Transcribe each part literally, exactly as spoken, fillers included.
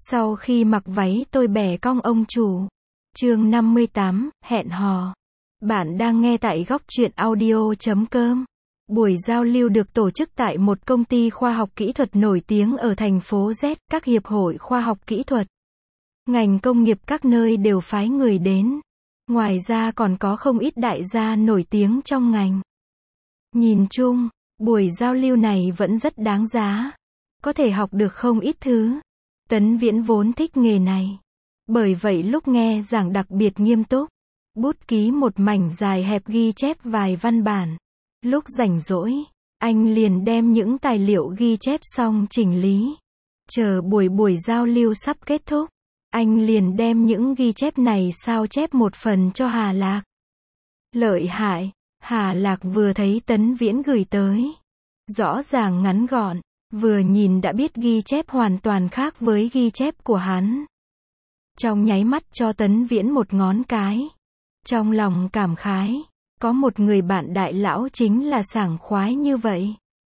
Sau khi mặc váy tôi bẻ cong ông chủ. Chương năm mươi tám, hẹn hò. Bạn đang nghe tại góc truyện audio chấm com. Buổi giao lưu được tổ chức tại một công ty khoa học kỹ thuật nổi tiếng ở thành phố Z, các hiệp hội khoa học kỹ thuật, ngành công nghiệp các nơi đều phái người đến. Ngoài ra còn có không ít đại gia nổi tiếng trong ngành. Nhìn chung, buổi giao lưu này vẫn rất đáng giá. Có thể học được không ít thứ. Tấn Viễn vốn thích nghề này. Bởi vậy lúc nghe giảng đặc biệt nghiêm túc. Bút ký một mảnh dài hẹp ghi chép vài văn bản. Lúc rảnh rỗi, anh liền đem những tài liệu ghi chép xong chỉnh lý. Chờ buổi buổi giao lưu sắp kết thúc, anh liền đem những ghi chép này sao chép một phần cho Hà Lạc. Lợi hại, Hà Lạc vừa thấy Tấn Viễn gửi tới. Rõ ràng ngắn gọn, vừa nhìn đã biết ghi chép hoàn toàn khác với ghi chép của hắn. Trong nháy mắt cho Tấn Viễn một ngón cái. Trong lòng cảm khái, có một người bạn đại lão chính là sảng khoái như vậy.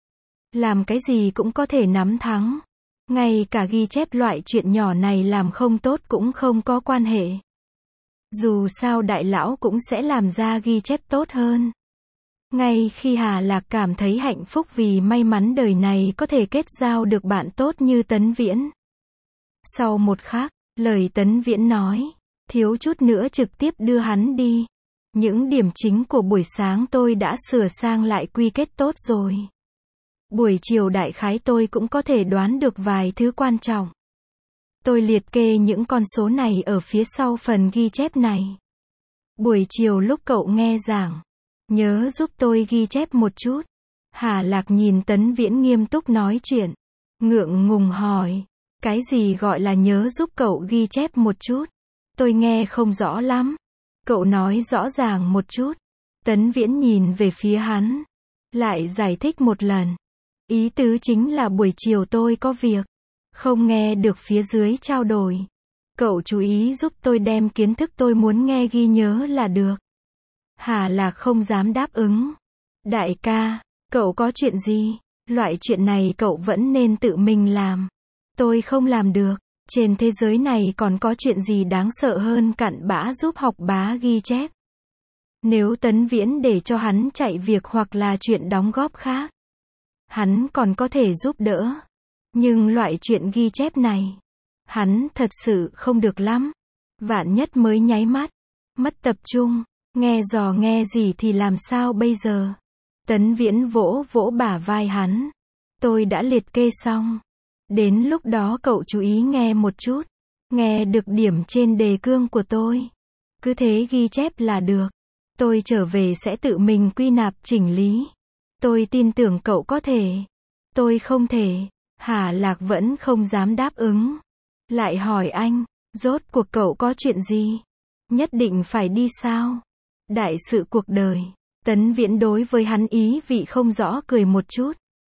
Làm cái gì cũng có thể nắm thắng. Ngay cả ghi chép loại chuyện nhỏ này làm không tốt cũng không có quan hệ. Dù sao đại lão cũng sẽ làm ra ghi chép tốt hơn. Ngay khi Hà Lạc cảm thấy hạnh phúc vì may mắn đời này có thể kết giao được bạn tốt như Tấn Viễn. Sau một khắc, lời Tấn Viễn nói, thiếu chút nữa trực tiếp đưa hắn đi. Những điểm chính của buổi sáng tôi đã sửa sang lại quy kết tốt rồi. Buổi chiều đại khái tôi cũng có thể đoán được vài thứ quan trọng. Tôi liệt kê những con số này ở phía sau phần ghi chép này. Buổi chiều lúc cậu nghe giảng, nhớ giúp tôi ghi chép một chút. Hà Lạc nhìn Tấn Viễn nghiêm túc nói chuyện. Ngượng ngùng hỏi, cái gì gọi là nhớ giúp cậu ghi chép một chút? Tôi nghe không rõ lắm. Cậu nói rõ ràng một chút. Tấn Viễn nhìn về phía hắn. Lại giải thích một lần. Ý tứ chính là buổi chiều tôi có việc. Không nghe được phía dưới trao đổi. Cậu chú ý giúp tôi đem kiến thức tôi muốn nghe ghi nhớ là được. Hà Lạc không dám đáp ứng. Đại ca, cậu có chuyện gì? Loại chuyện này cậu vẫn nên tự mình làm. Tôi không làm được. Trên thế giới này còn có chuyện gì đáng sợ hơn cặn bã giúp học bá ghi chép. Nếu Tấn Viễn để cho hắn chạy việc hoặc là chuyện đóng góp khác, hắn còn có thể giúp đỡ. Nhưng loại chuyện ghi chép này, hắn thật sự không được lắm. Vạn nhất mới nháy mắt, mất tập trung, nghe dò nghe gì thì làm sao bây giờ? Tấn Viễn vỗ vỗ bả vai hắn. Tôi đã liệt kê xong. Đến lúc đó cậu chú ý nghe một chút. Nghe được điểm trên đề cương của tôi. Cứ thế ghi chép là được. Tôi trở về sẽ tự mình quy nạp chỉnh lý. Tôi tin tưởng cậu có thể. Tôi không thể. Hà Lạc vẫn không dám đáp ứng. Lại hỏi anh, rốt cuộc cậu có chuyện gì? Nhất định phải đi sao? Đại sự cuộc đời. Tấn Viễn đối với hắn ý vị không rõ cười một chút.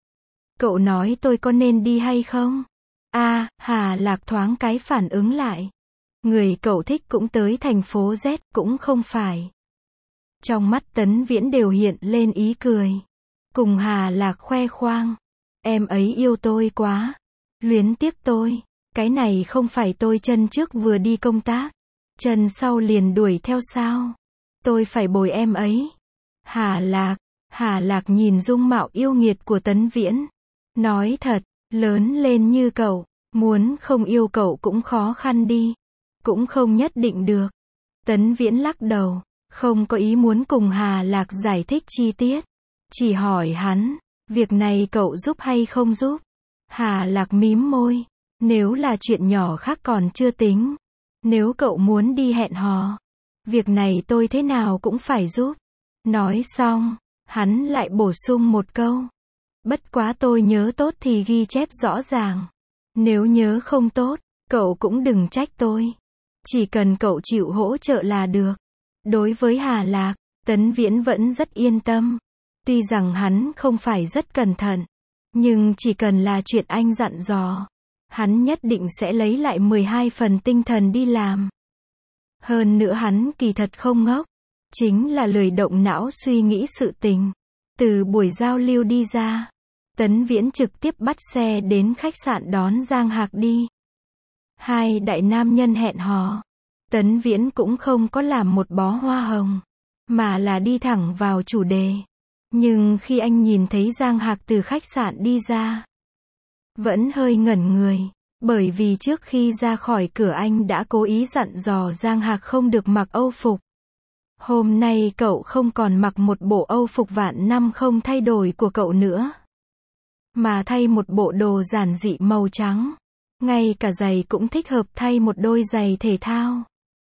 Cậu nói tôi có nên đi hay không? A, à, Hà Lạc thoáng cái phản ứng lại. Người cậu thích cũng tới thành phố Z cũng không phải. Trong mắt Tấn Viễn đều hiện lên ý cười. Cùng Hà Lạc khoe khoang. Em ấy yêu tôi quá. Luyến tiếc tôi. Cái này không phải tôi chân trước vừa đi công tác. Chân sau liền đuổi theo sao? Tôi phải bồi em ấy. Hà Lạc. Hà Lạc nhìn dung mạo yêu nghiệt của Tấn Viễn. Nói thật, lớn lên như cậu, muốn không yêu cậu cũng khó khăn đi. Cũng không nhất định được. Tấn Viễn lắc đầu, không có ý muốn cùng Hà Lạc giải thích chi tiết. Chỉ hỏi hắn, việc này cậu giúp hay không giúp? Hà Lạc mím môi, nếu là chuyện nhỏ khác còn chưa tính. Nếu cậu muốn đi hẹn hò, việc này tôi thế nào cũng phải giúp. Nói xong, hắn lại bổ sung một câu. Bất quá tôi nhớ tốt thì ghi chép rõ ràng. Nếu nhớ không tốt, cậu cũng đừng trách tôi. Chỉ cần cậu chịu hỗ trợ là được. Đối với Hà Lạc, Tấn Viễn vẫn rất yên tâm. Tuy rằng hắn không phải rất cẩn thận, nhưng chỉ cần là chuyện anh dặn dò, hắn nhất định sẽ lấy lại mười hai phần tinh thần đi làm. Hơn nữa hắn kỳ thật không ngốc, chính là lười động não suy nghĩ sự tình. Từ buổi giao lưu đi ra, Tấn Viễn trực tiếp bắt xe đến khách sạn đón Giang Hạc đi. Hai đại nam nhân hẹn hò. Tấn Viễn cũng không có làm một bó hoa hồng, mà là đi thẳng vào chủ đề. Nhưng khi anh nhìn thấy Giang Hạc từ khách sạn đi ra, vẫn hơi ngẩn người, bởi vì trước khi ra khỏi cửa anh đã cố ý dặn dò Giang Hạc không được mặc âu phục. Hôm nay cậu không còn mặc một bộ âu phục vạn năm không thay đổi của cậu nữa, mà thay một bộ đồ giản dị màu trắng. Ngay cả giày cũng thích hợp thay một đôi giày thể thao.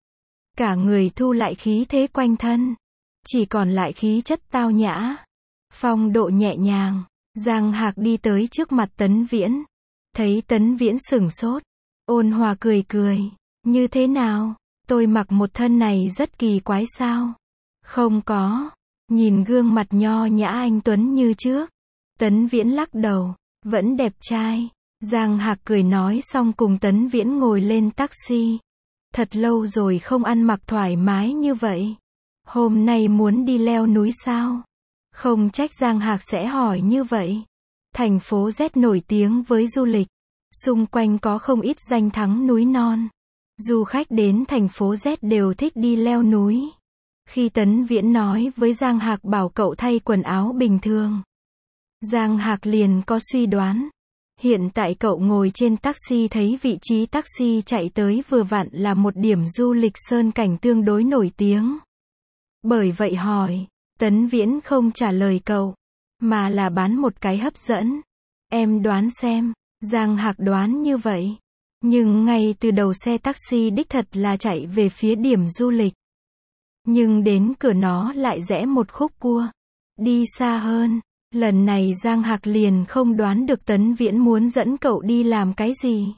Cả người thu lại khí thế quanh thân, chỉ còn lại khí chất tao nhã, phong độ nhẹ nhàng. Giang Hạc đi tới trước mặt Tấn Viễn, thấy Tấn Viễn sửng sốt, ôn hòa cười cười, như thế nào, tôi mặc một thân này rất kỳ quái sao? Không có, nhìn gương mặt nho nhã anh tuấn như trước. Tấn Viễn lắc đầu, vẫn đẹp trai. Giang Hạc cười nói xong cùng Tấn Viễn ngồi lên taxi. Thật lâu rồi không ăn mặc thoải mái như vậy. Hôm nay muốn đi leo núi sao? Không trách Giang Hạc sẽ hỏi như vậy. Thành phố Z nổi tiếng với du lịch. Xung quanh có không ít danh thắng núi non. Du khách đến thành phố Z đều thích đi leo núi. Khi Tấn Viễn nói với Giang Hạc bảo cậu thay quần áo bình thường, Giang Hạc liền có suy đoán. Hiện tại cậu ngồi trên taxi thấy vị trí taxi chạy tới vừa vặn là một điểm du lịch sơn cảnh tương đối nổi tiếng. Bởi vậy hỏi, Tấn Viễn không trả lời cậu, mà là bán một cái hấp dẫn. Em đoán xem. Giang Hạc đoán như vậy. Nhưng ngay từ đầu xe taxi đích thật là chạy về phía điểm du lịch. Nhưng đến cửa nó lại rẽ một khúc cua, đi xa hơn. Lần này Giang Hạc liền không đoán được Tấn Viễn muốn dẫn cậu đi làm cái gì.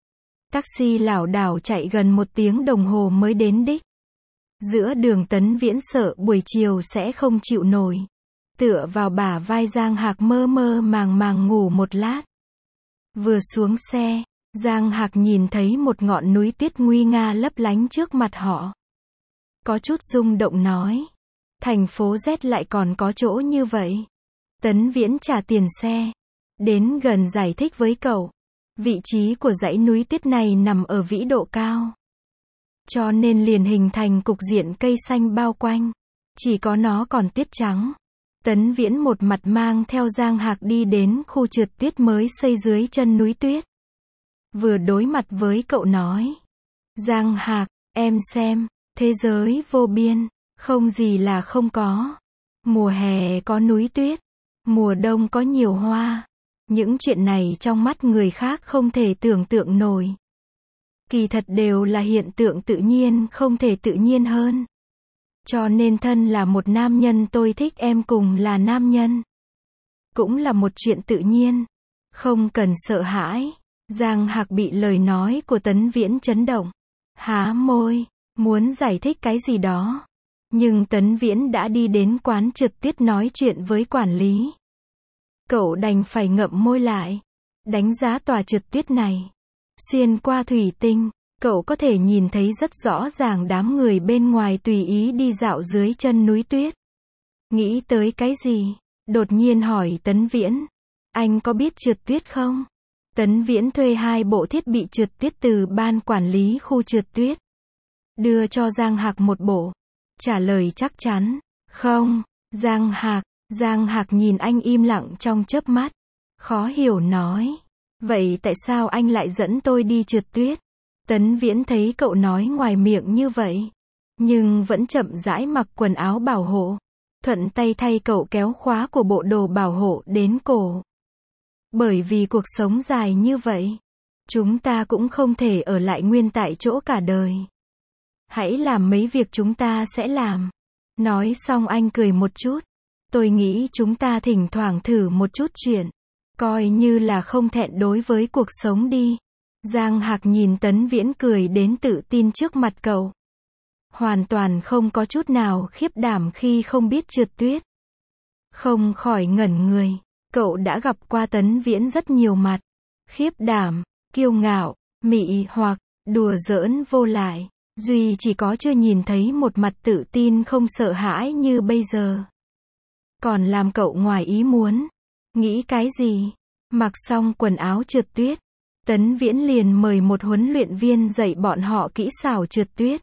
Taxi lảo đảo chạy gần một tiếng đồng hồ mới đến đích. Giữa đường Tấn Viễn sợ buổi chiều sẽ không chịu nổi. Tựa vào bả vai Giang Hạc mơ mơ màng màng ngủ một lát. Vừa xuống xe, Giang Hạc nhìn thấy một ngọn núi tuyết nguy nga lấp lánh trước mặt họ. Có chút rung động nói, thành phố Z lại còn có chỗ như vậy. Tấn Viễn trả tiền xe, đến gần giải thích với cậu. Vị trí của dãy núi tuyết này nằm ở vĩ độ cao, cho nên liền hình thành cục diện cây xanh bao quanh. Chỉ có nó còn tuyết trắng. Tấn Viễn một mặt mang theo Giang Hạc đi đến khu trượt tuyết mới xây dưới chân núi tuyết. Vừa đối mặt với cậu nói, Giang Hạc, em xem, thế giới vô biên, không gì là không có. Mùa hè có núi tuyết, mùa đông có nhiều hoa. Những chuyện này trong mắt người khác không thể tưởng tượng nổi. Kỳ thật đều là hiện tượng tự nhiên, không thể tự nhiên hơn. Cho nên thân là một nam nhân tôi thích em cùng là nam nhân. Cũng là một chuyện tự nhiên. Không cần sợ hãi. Giang Hạc bị lời nói của Tấn Viễn chấn động. Há môi, muốn giải thích cái gì đó. Nhưng Tấn Viễn đã đi đến quán trượt tuyết nói chuyện với quản lý. Cậu đành phải ngậm môi lại. Đánh giá tòa trượt tuyết này. Xuyên qua thủy tinh, cậu có thể nhìn thấy rất rõ ràng đám người bên ngoài tùy ý đi dạo dưới chân núi tuyết. Nghĩ tới cái gì? Đột nhiên hỏi Tấn Viễn. Anh có biết trượt tuyết không? Tấn Viễn thuê hai bộ thiết bị trượt tuyết từ ban quản lý khu trượt tuyết. Đưa cho Giang Hạc một bộ. Trả lời chắc chắn. Không, Giang Hạc. Giang Hạc nhìn anh im lặng trong chớp mắt. Khó hiểu nói. Vậy tại sao anh lại dẫn tôi đi trượt tuyết? Tấn Viễn thấy cậu nói ngoài miệng như vậy, nhưng vẫn chậm rãi mặc quần áo bảo hộ. Thuận tay thay cậu kéo khóa của bộ đồ bảo hộ đến cổ. Bởi vì cuộc sống dài như vậy, chúng ta cũng không thể ở lại nguyên tại chỗ cả đời. Hãy làm mấy việc chúng ta sẽ làm. Nói xong anh cười một chút. Tôi nghĩ chúng ta thỉnh thoảng thử một chút chuyện. Coi như là không thẹn đối với cuộc sống đi. Giang Hạc nhìn Tấn Viễn cười đến tự tin trước mặt cậu. Hoàn toàn không có chút nào khiếp đảm khi không biết trượt tuyết. Không khỏi ngẩn người. Cậu đã gặp qua Tấn Viễn rất nhiều mặt. Khiếp đảm, kiêu ngạo, mị hoặc, đùa giỡn vô lại. Duy chỉ có chưa nhìn thấy một mặt tự tin không sợ hãi như bây giờ. Còn làm cậu ngoài ý muốn. Nghĩ cái gì? Mặc xong quần áo trượt tuyết, Tấn Viễn liền mời một huấn luyện viên dạy bọn họ kỹ xảo trượt tuyết.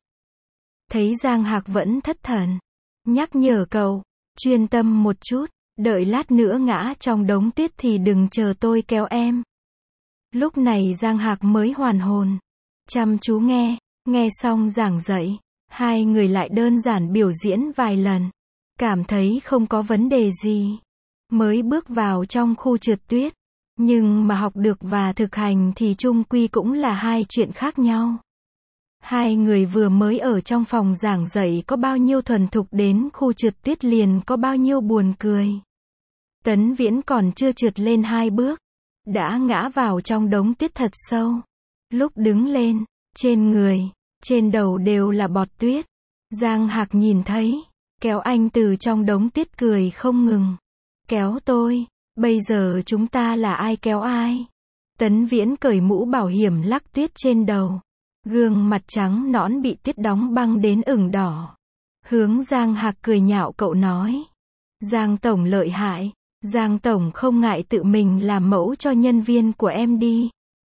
Thấy Giang Hạc vẫn thất thần, nhắc nhở cậu, chuyên tâm một chút, đợi lát nữa ngã trong đống tuyết thì đừng chờ tôi kéo em. Lúc này Giang Hạc mới hoàn hồn, chăm chú nghe, nghe xong giảng dạy, hai người lại đơn giản biểu diễn vài lần, cảm thấy không có vấn đề gì, mới bước vào trong khu trượt tuyết. Nhưng mà học được và thực hành thì chung quy cũng là hai chuyện khác nhau. Hai người vừa mới ở trong phòng giảng dạy có bao nhiêu thuần thục đến khu trượt tuyết liền có bao nhiêu buồn cười. Tấn Viễn còn chưa trượt lên hai bước, đã ngã vào trong đống tuyết thật sâu. Lúc đứng lên, trên người, trên đầu đều là bọt tuyết. Giang Hạc nhìn thấy, kéo anh từ trong đống tuyết cười không ngừng. Kéo tôi, bây giờ chúng ta là ai kéo ai? Tấn Viễn cởi mũ bảo hiểm lắc tuyết trên đầu. Gương mặt trắng nõn bị tuyết đóng băng đến ửng đỏ. Hướng Giang Hạc cười nhạo cậu nói. Giang Tổng lợi hại. Giang Tổng không ngại tự mình làm mẫu cho nhân viên của em đi.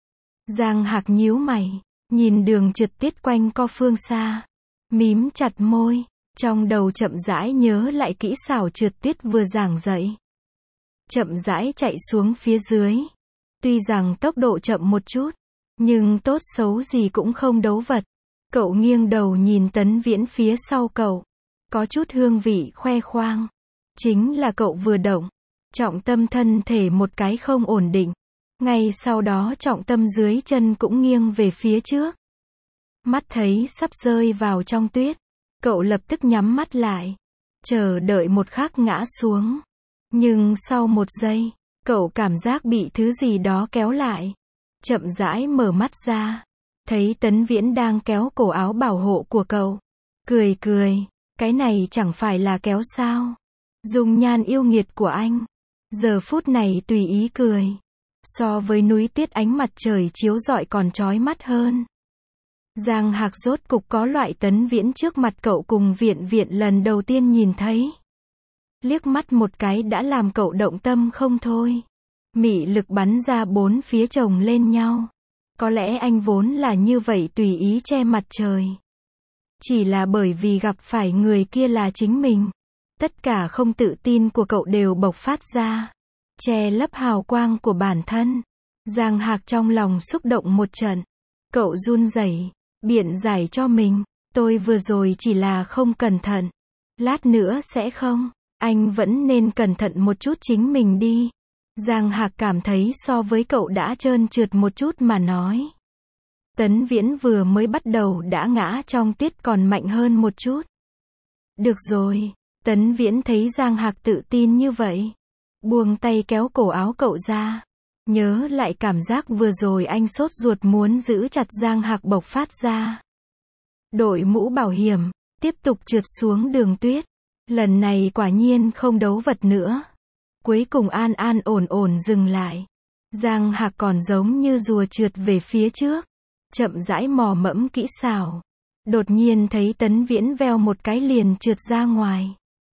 Giang Hạc nhíu mày, nhìn đường trượt tuyết quanh co phương xa. Mím chặt môi, trong đầu chậm rãi nhớ lại kỹ xảo trượt tuyết vừa giảng dạy. Chậm rãi chạy xuống phía dưới. Tuy rằng tốc độ chậm một chút, nhưng tốt xấu gì cũng không đấu vật. Cậu nghiêng đầu nhìn Tấn Viễn phía sau cậu. Có chút hương vị khoe khoang. Chính là cậu vừa động. Trọng tâm thân thể một cái không ổn định. Ngay sau đó trọng tâm dưới chân cũng nghiêng về phía trước. Mắt thấy sắp rơi vào trong tuyết. Cậu lập tức nhắm mắt lại. Chờ đợi một khắc ngã xuống. Nhưng sau một giây, cậu cảm giác bị thứ gì đó kéo lại. Chậm rãi mở mắt ra. Thấy Tấn Viễn đang kéo cổ áo bảo hộ của cậu. Cười cười. Cái này chẳng phải là kéo sao. Dung nhan yêu nghiệt của anh. Giờ phút này tùy ý cười. So với núi tuyết ánh mặt trời chiếu rọi còn chói mắt hơn. Giang Hạc rốt cục có loại Tấn Viễn trước mặt cậu cùng viện viện lần đầu tiên nhìn thấy. Liếc mắt một cái đã làm cậu động tâm không thôi. Mị lực bắn ra bốn phía chồng lên nhau. Có lẽ anh vốn là như vậy tùy ý che mặt trời. Chỉ là bởi vì gặp phải người kia là chính mình. Tất cả không tự tin của cậu đều bộc phát ra. Che lấp hào quang của bản thân. Giang Hạc trong lòng xúc động một trận. Cậu run rẩy, biện giải cho mình. Tôi vừa rồi chỉ là không cẩn thận. Lát nữa sẽ không. Anh vẫn nên cẩn thận một chút chính mình đi. Giang Hạc cảm thấy so với cậu đã trơn trượt một chút mà nói. Tấn Viễn vừa mới bắt đầu đã ngã trong tuyết còn mạnh hơn một chút. Được rồi. Tấn Viễn thấy Giang Hạc tự tin như vậy. Buông tay kéo cổ áo cậu ra. Nhớ lại cảm giác vừa rồi anh sốt ruột muốn giữ chặt Giang Hạc bộc phát ra. Đội mũ bảo hiểm, tiếp tục trượt xuống đường tuyết. Lần này quả nhiên không đấu vật nữa. Cuối cùng an an ổn ổn dừng lại. Giang Hạc còn giống như rùa trượt về phía trước. Chậm rãi mò mẫm kỹ xảo. Đột nhiên thấy Tấn Viễn veo một cái liền trượt ra ngoài.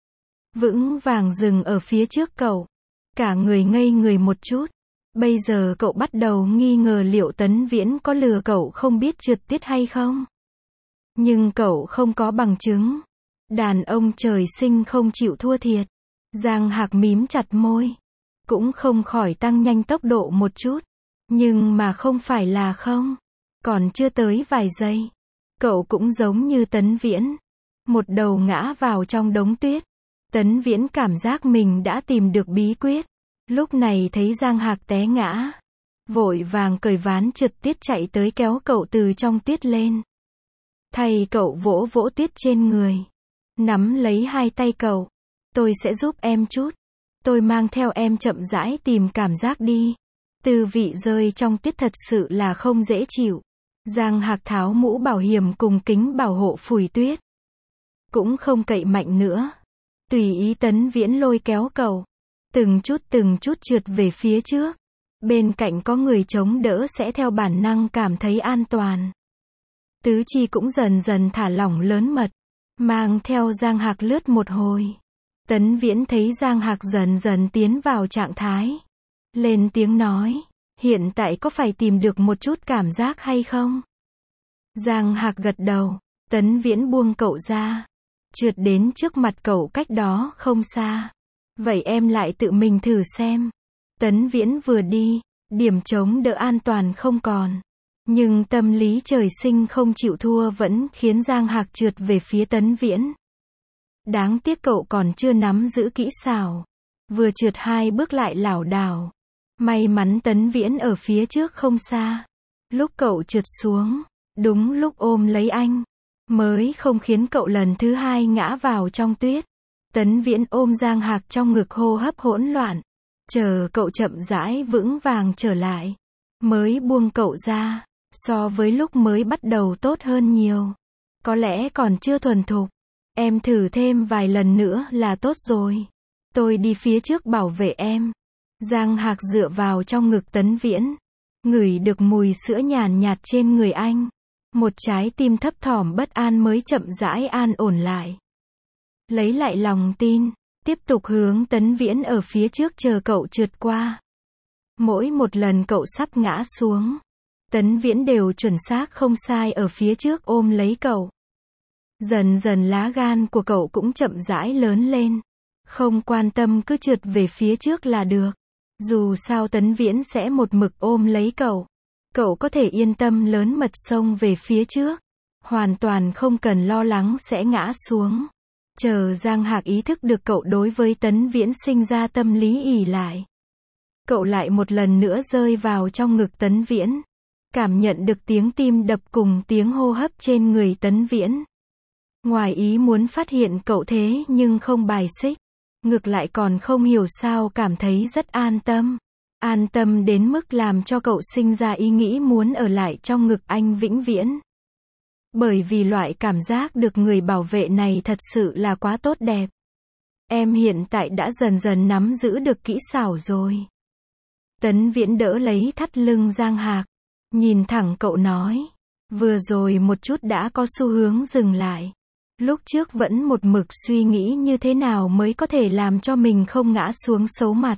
Vững vàng dừng ở phía trước cậu. Cả người ngây người một chút. Bây giờ cậu bắt đầu nghi ngờ liệu Tấn Viễn có lừa cậu không biết trượt tuyết hay không. Nhưng cậu không có bằng chứng. Đàn ông trời sinh không chịu thua thiệt. Giang Hạc mím chặt môi. Cũng không khỏi tăng nhanh tốc độ một chút. Nhưng mà không phải là không. Còn chưa tới vài giây. Cậu cũng giống như Tấn Viễn. Một đầu ngã vào trong đống tuyết. Tấn Viễn cảm giác mình đã tìm được bí quyết. Lúc này thấy Giang Hạc té ngã. Vội vàng cởi ván trượt tuyết chạy tới kéo cậu từ trong tuyết lên. Thay cậu vỗ vỗ tuyết trên người. Nắm lấy hai tay cậu. Tôi sẽ giúp em chút. Tôi mang theo em chậm rãi tìm cảm giác đi. Tư vị rơi trong tuyết thật sự là không dễ chịu. Giang Hạc tháo mũ bảo hiểm cùng kính bảo hộ phủi tuyết. Cũng không cậy mạnh nữa. Tùy ý Tấn Viễn lôi kéo cậu. Từng chút từng chút trượt về phía trước. Bên cạnh có người chống đỡ sẽ theo bản năng cảm thấy an toàn. Tứ chi cũng dần dần thả lỏng lớn mật. Mang theo Giang Hạc lướt một hồi. Tấn Viễn thấy Giang Hạc dần dần tiến vào trạng thái. Lên tiếng nói. Hiện tại có phải tìm được một chút cảm giác hay không? Giang Hạc gật đầu. Tấn Viễn buông cậu ra. Trượt đến trước mặt cậu cách đó không xa. Vậy em lại tự mình thử xem. Tấn Viễn vừa đi, điểm chống đỡ an toàn không còn. Nhưng tâm lý trời sinh không chịu thua vẫn khiến Giang Hạc trượt về phía Tấn Viễn. Đáng tiếc cậu còn chưa nắm giữ kỹ xảo. Vừa trượt hai bước lại lảo đảo. May mắn Tấn Viễn ở phía trước không xa. Lúc cậu trượt xuống, đúng lúc ôm lấy anh, mới không khiến cậu lần thứ hai ngã vào trong tuyết. Tấn Viễn ôm Giang Hạc trong ngực hô hấp hỗn loạn. Chờ cậu chậm rãi vững vàng trở lại, mới buông cậu ra. So với lúc mới bắt đầu tốt hơn nhiều. Có lẽ còn chưa thuần thục. Em thử thêm vài lần nữa là tốt rồi. Tôi đi phía trước bảo vệ em. Giang Hạc dựa vào trong ngực Tấn Viễn. Ngửi được mùi sữa nhàn nhạt trên người anh. Một trái tim thấp thỏm bất an mới chậm rãi an ổn lại. Lấy lại lòng tin. Tiếp tục hướng Tấn Viễn ở phía trước chờ cậu trượt qua. Mỗi một lần cậu sắp ngã xuống, Tấn Viễn đều chuẩn xác không sai ở phía trước ôm lấy cậu. Dần dần lá gan của cậu cũng chậm rãi lớn lên. Không quan tâm cứ trượt về phía trước là được. Dù sao Tấn Viễn sẽ một mực ôm lấy cậu. Cậu có thể yên tâm lớn mật xông về phía trước. Hoàn toàn không cần lo lắng sẽ ngã xuống. Chờ Giang Hạc ý thức được cậu đối với Tấn Viễn sinh ra tâm lý ỷ lại. Cậu lại một lần nữa rơi vào trong ngực Tấn Viễn. Cảm nhận được tiếng tim đập cùng tiếng hô hấp trên người Tấn Viễn. Ngoài ý muốn phát hiện cậu thế nhưng không bài xích. Ngược lại còn không hiểu sao cảm thấy rất an tâm. An tâm đến mức làm cho cậu sinh ra ý nghĩ muốn ở lại trong ngực anh vĩnh viễn. Bởi vì loại cảm giác được người bảo vệ này thật sự là quá tốt đẹp. Em hiện tại đã dần dần nắm giữ được kỹ xảo rồi. Tấn Viễn đỡ lấy thắt lưng Giang Hạc. Nhìn thẳng cậu nói. Vừa rồi một chút đã có xu hướng dừng lại. Lúc trước vẫn một mực suy nghĩ như thế nào mới có thể làm cho mình không ngã xuống xấu mặt.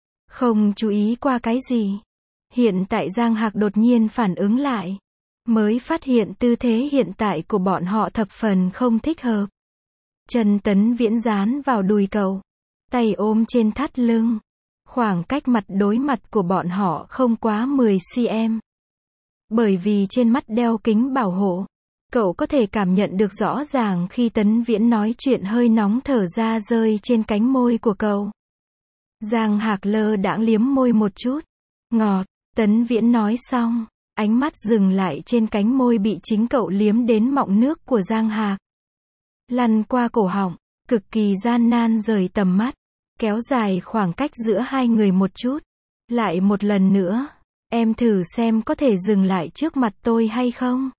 Không chú ý qua cái gì. Hiện tại Giang Hạc đột nhiên phản ứng lại. Mới phát hiện tư thế hiện tại của bọn họ thập phần không thích hợp. Chân Tấn Viễn dán vào đùi cậu. Tay ôm trên thắt lưng. Khoảng cách mặt đối mặt của bọn họ không quá mười xăng-ti-mét. Bởi vì trên mắt đeo kính bảo hộ. Cậu có thể cảm nhận được rõ ràng khi Tấn Viễn nói chuyện hơi nóng thở ra rơi trên cánh môi của cậu. Giang Hạc lơ đãng liếm môi một chút. Ngọt, Tấn Viễn nói xong. Ánh mắt dừng lại trên cánh môi bị chính cậu liếm đến mọng nước của Giang Hạc. Lăn qua cổ họng, cực kỳ gian nan rời tầm mắt. Kéo dài khoảng cách giữa hai người một chút. Lại một lần nữa. Em thử xem có thể dừng lại trước mặt tôi hay không?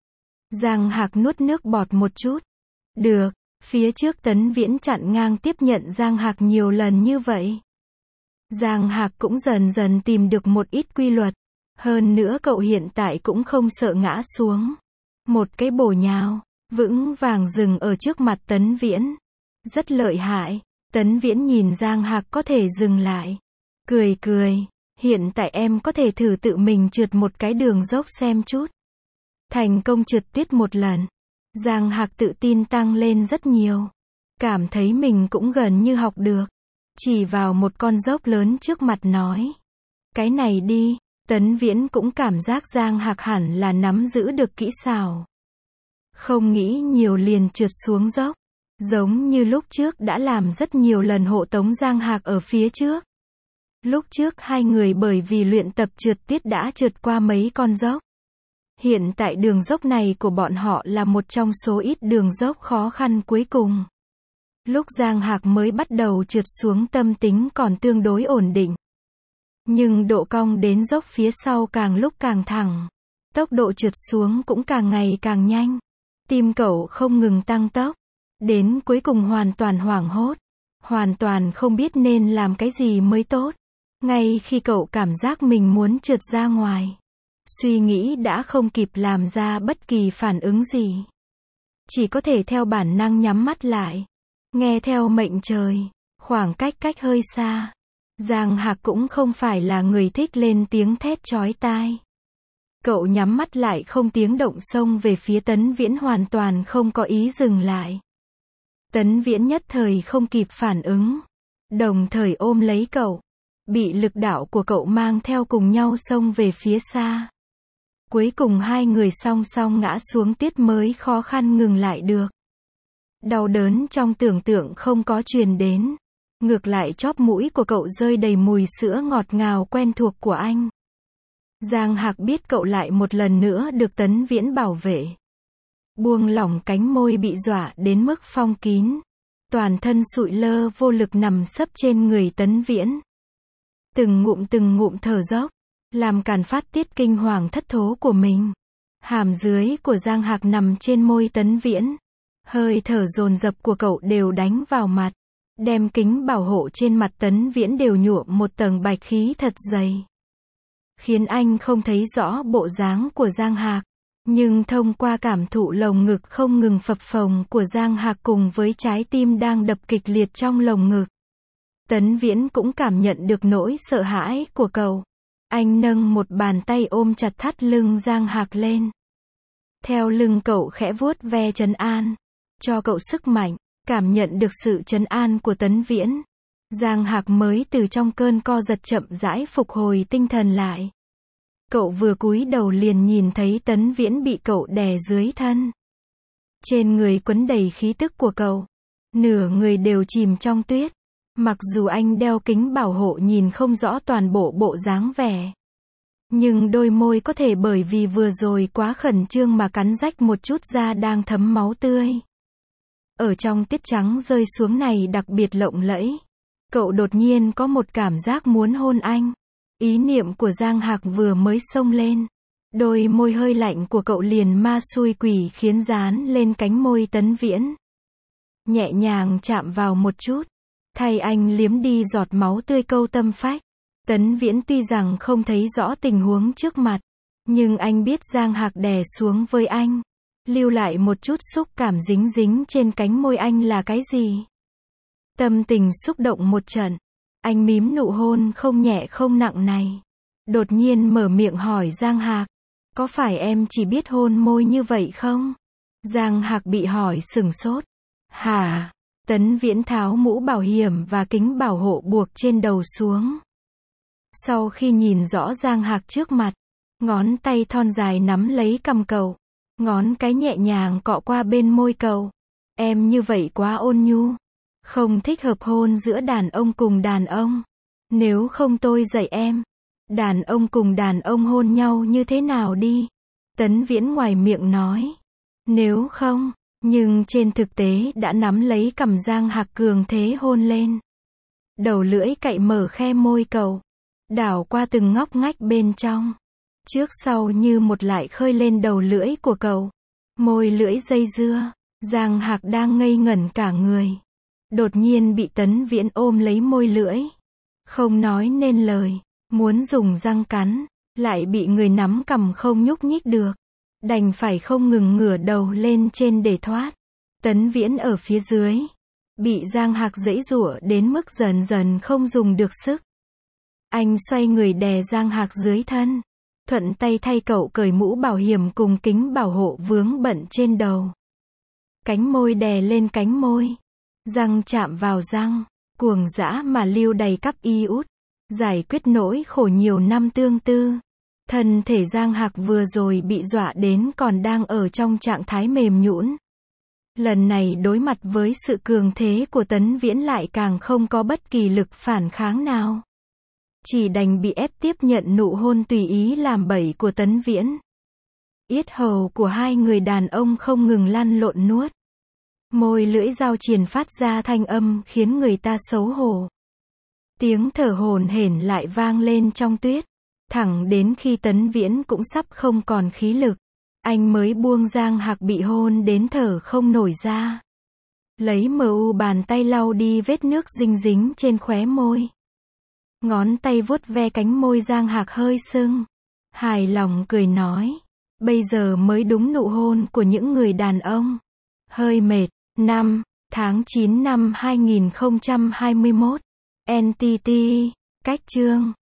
Giang Hạc nuốt nước bọt một chút. Được, phía trước Tấn Viễn chặn ngang tiếp nhận Giang Hạc nhiều lần như vậy. Giang Hạc cũng dần dần tìm được một ít quy luật. Hơn nữa cậu hiện tại cũng không sợ ngã xuống. Một cái bổ nhào, vững vàng dừng ở trước mặt Tấn Viễn. Rất lợi hại. Tấn Viễn nhìn Giang Hạc có thể dừng lại. Cười cười. Hiện tại em có thể thử tự mình trượt một cái đường dốc xem chút. Thành công trượt tuyết một lần. Giang Hạc tự tin tăng lên rất nhiều. Cảm thấy mình cũng gần như học được. Chỉ vào một con dốc lớn trước mặt nói. Cái này đi. Tấn Viễn cũng cảm giác Giang Hạc hẳn là nắm giữ được kỹ xảo. Không nghĩ nhiều liền trượt xuống dốc. Giống như lúc trước đã làm rất nhiều lần hộ tống Giang Hạc ở phía trước. Lúc trước hai người bởi vì luyện tập trượt tuyết đã trượt qua mấy con dốc. Hiện tại đường dốc này của bọn họ là một trong số ít đường dốc khó khăn cuối cùng. Lúc Giang Hạc mới bắt đầu trượt xuống tâm tính còn tương đối ổn định. Nhưng độ cong đến dốc phía sau càng lúc càng thẳng. Tốc độ trượt xuống cũng càng ngày càng nhanh. Tim cậu không ngừng tăng tốc. Đến cuối cùng hoàn toàn hoảng hốt. Hoàn toàn không biết nên làm cái gì mới tốt. Ngay khi cậu cảm giác mình muốn trượt ra ngoài. Suy nghĩ đã không kịp làm ra bất kỳ phản ứng gì. Chỉ có thể theo bản năng nhắm mắt lại. Nghe theo mệnh trời. Khoảng cách cách hơi xa. Giang Hạc cũng không phải là người thích lên tiếng thét chói tai. Cậu nhắm mắt lại không tiếng động xông về phía Tấn Viễn, hoàn toàn không có ý dừng lại. Tấn Viễn nhất thời không kịp phản ứng, đồng thời ôm lấy cậu, bị lực đạo của cậu mang theo cùng nhau xông về phía xa. Cuối cùng hai người song song ngã xuống tuyết mới khó khăn ngừng lại được. Đau đớn trong tưởng tượng không có truyền đến, ngược lại chóp mũi của cậu rơi đầy mùi sữa ngọt ngào quen thuộc của anh. Giang Hạc biết cậu lại một lần nữa được Tấn Viễn bảo vệ. Buông lỏng cánh môi bị dọa đến mức phong kín, toàn thân sụi lơ vô lực nằm sấp trên người Tấn Viễn. Từng ngụm từng ngụm thở dốc, làm càn phát tiết kinh hoàng thất thố của mình. Hàm dưới của Giang Hạc nằm trên môi Tấn Viễn. Hơi thở dồn dập của cậu đều đánh vào mặt, đem kính bảo hộ trên mặt Tấn Viễn đều nhuộm một tầng bạch khí thật dày, khiến anh không thấy rõ bộ dáng của Giang Hạc. Nhưng thông qua cảm thụ lồng ngực không ngừng phập phồng của Giang Hạc cùng với trái tim đang đập kịch liệt trong lồng ngực, Tấn Viễn cũng cảm nhận được nỗi sợ hãi của cậu. Anh nâng một bàn tay ôm chặt thắt lưng Giang Hạc lên. Theo lưng cậu khẽ vuốt ve trấn an, cho cậu sức mạnh. Cảm nhận được sự trấn an của Tấn Viễn, Giang Hạc mới từ trong cơn co giật chậm rãi phục hồi tinh thần lại. Cậu vừa cúi đầu liền nhìn thấy Tấn Viễn bị cậu đè dưới thân. Trên người quấn đầy khí tức của cậu, nửa người đều chìm trong tuyết. Mặc dù anh đeo kính bảo hộ nhìn không rõ toàn bộ bộ dáng vẻ, nhưng đôi môi có thể bởi vì vừa rồi quá khẩn trương mà cắn rách một chút da đang thấm máu tươi. Ở trong tiết trắng rơi xuống này đặc biệt lộng lẫy, cậu đột nhiên có một cảm giác muốn hôn anh. Ý niệm của Giang Hạc vừa mới xông lên, đôi môi hơi lạnh của cậu liền ma xui quỷ khiến dán lên cánh môi Tấn Viễn. Nhẹ nhàng chạm vào một chút, thay anh liếm đi giọt máu tươi câu tâm phách. Tấn Viễn tuy rằng không thấy rõ tình huống trước mặt, nhưng anh biết Giang Hạc đè xuống với anh, lưu lại một chút xúc cảm dính dính trên cánh môi anh là cái gì. Tâm tình xúc động một trận, anh mím nụ hôn không nhẹ không nặng này. Đột nhiên mở miệng hỏi Giang Hạc, có phải em chỉ biết hôn môi như vậy không? Giang Hạc bị hỏi sửng sốt. Hả? Tấn Viễn tháo mũ bảo hiểm và kính bảo hộ buộc trên đầu xuống. Sau khi nhìn rõ Giang Hạc trước mặt, ngón tay thon dài nắm lấy cằm cậu, ngón cái nhẹ nhàng cọ qua bên môi cậu. Em như vậy quá ôn nhu, không thích hợp hôn giữa đàn ông cùng đàn ông. Nếu không tôi dạy em, đàn ông cùng đàn ông hôn nhau như thế nào đi. Tấn Viễn ngoài miệng nói, nếu không, nhưng trên thực tế đã nắm lấy cằm Giang Hạc cường thế hôn lên. Đầu lưỡi cạy mở khe môi cậu, đảo qua từng ngóc ngách bên trong, trước sau như một lại khơi lên đầu lưỡi của cậu. Môi lưỡi dây dưa, Giang Hạc đang ngây ngẩn cả người. Đột nhiên bị Tấn Viễn ôm lấy môi lưỡi, không nói nên lời, muốn dùng răng cắn, lại bị người nắm cằm không nhúc nhích được, đành phải không ngừng ngửa đầu lên trên để thoát. Tấn Viễn ở phía dưới, bị Giang Hạc giãy giụa đến mức dần dần không dùng được sức. Anh xoay người đè Giang Hạc dưới thân, thuận tay thay cậu cởi mũ bảo hiểm cùng kính bảo hộ vướng bận trên đầu. Cánh môi đè lên cánh môi, răng chạm vào răng, cuồng dã mà lưu đầy cắp y út, giải quyết nỗi khổ nhiều năm tương tư. Thân thể Giang Hạc vừa rồi bị dọa đến còn đang ở trong trạng thái mềm nhũn. Lần này đối mặt với sự cường thế của Tấn Viễn lại càng không có bất kỳ lực phản kháng nào. Chỉ đành bị ép tiếp nhận nụ hôn tùy ý làm bậy của Tấn Viễn. Yết hầu của hai người đàn ông không ngừng lăn lộn nuốt. Môi lưỡi giao triền phát ra thanh âm khiến người ta xấu hổ. Tiếng thở hổn hển lại vang lên trong tuyết. Thẳng đến khi Tấn Viễn cũng sắp không còn khí lực, anh mới buông Giang Hạc bị hôn đến thở không nổi ra. Lấy mờ u bàn tay lau đi vết nước dinh dính trên khóe môi. Ngón tay vuốt ve cánh môi Giang Hạc hơi sưng. Hài lòng cười nói, bây giờ mới đúng nụ hôn của những người đàn ông. Hơi mệt. Năm tháng chín năm hai nghìn không trăm hai mươi mốt, en tê tê Cách chương